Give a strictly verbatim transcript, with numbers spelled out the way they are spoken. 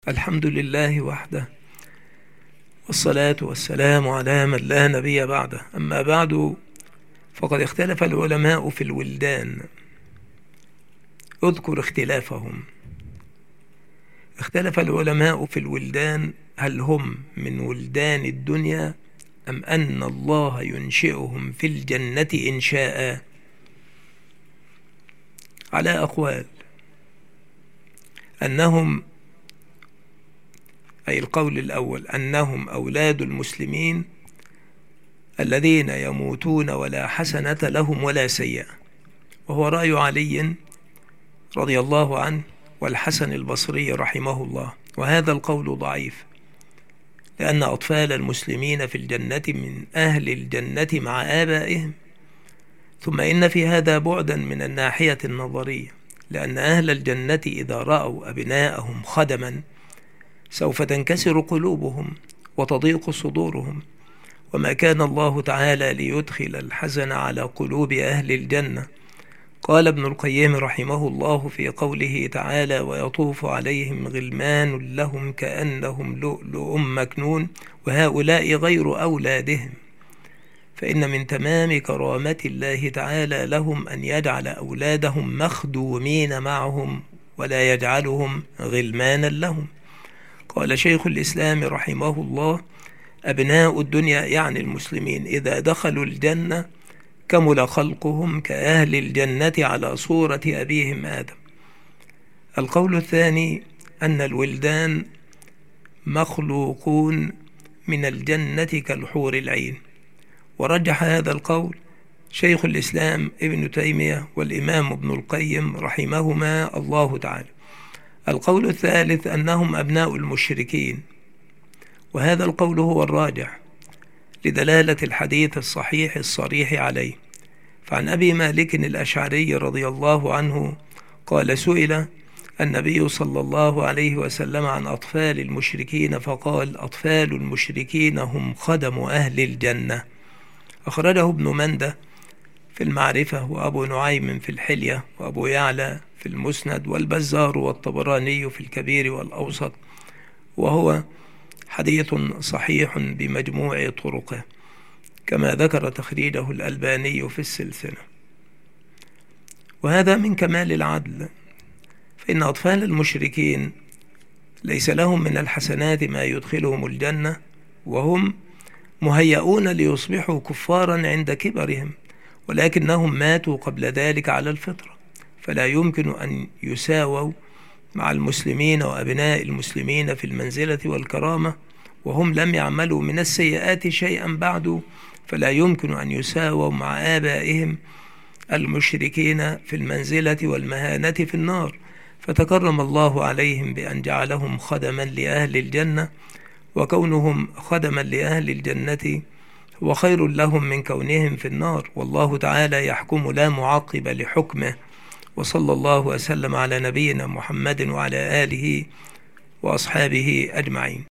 الحمد لله وحده، والصلاة والسلام على من لا نبي بعده. أما بعد، فقد اختلف العلماء في الولدان. اذكر اختلافهم. اختلف العلماء في الولدان، هل هم من ولدان الدنيا أم أن الله ينشئهم في الجنة إن شاء؟ على أقوال، أنهم أي القول الأول أنهم أولاد المسلمين الذين يموتون ولا حسنة لهم ولا سيئة، وهو رأي علي رضي الله عنه والحسن البصري رحمه الله. وهذا القول ضعيف، لأن أطفال المسلمين في الجنة من أهل الجنة مع آبائهم. ثم إن في هذا بعدا من الناحية النظرية، لأن أهل الجنة إذا رأوا أبناءهم خدما سوف تنكسر قلوبهم وتضيق صدورهم، وما كان الله تعالى ليدخل الحزن على قلوب أهل الجنة. قال ابن القيم رحمه الله في قوله تعالى: ويطوف عليهم غلمان لهم كأنهم لؤلؤ مكنون وهؤلاء غير أولادهم. فإن من تمام كرامة الله تعالى لهم أن يجعل أولادهم مخدومين معهم ولا يجعلهم غلمانا لهم. قال شيخ الإسلام رحمه الله: أبناء الدنيا يعني المسلمين إذا دخلوا الجنة كمل خلقهم كأهل الجنة على صورة أبيهم آدم. القول الثاني أن الولدان مخلوقون من الجنة كالحور العين، ورجح هذا القول شيخ الإسلام ابن تيمية والإمام ابن القيم رحمهما الله تعالى. القول الثالث أنهم أبناء المشركين، وهذا القول هو الراجح لدلالة الحديث الصحيح الصريح عليه. فعن أبي مالك الأشعري رضي الله عنه قال: سئل النبي صلى الله عليه وسلم عن أطفال المشركين فقال: أطفال المشركين هم خدم أهل الجنة. أخرجه ابن مندة في المعرفة، وأبو نعيم في الحلية، وأبو يعلى في المسند، والبزار والطبراني في الكبير والأوسط، وهو حديث صحيح بمجموع طرقه، كما ذكر تخريجه الألباني في السلسلة. وهذا من كمال العدل، فإن أطفال المشركين ليس لهم من الحسنات ما يدخلهم الجنة، وهم مهيئون ليصبحوا كفارا عند كبرهم، ولكنهم ماتوا قبل ذلك على الفطرة، فلا يمكن أن يساووا مع المسلمين وأبناء المسلمين في المنزلة والكرامة، وهم لم يعملوا من السيئات شيئا بعد، فلا يمكن أن يساووا مع آبائهم المشركين في المنزلة والمهانة في النار. فتكرم الله عليهم بأن جعلهم خدما لأهل الجنة، وكونهم خدما لأهل الجنة هو خير لهم من كونهم في النار، والله تعالى يحكم لا معقب لحكمه. وصلى الله وسلم على نبينا محمد وعلى آله وأصحابه أجمعين.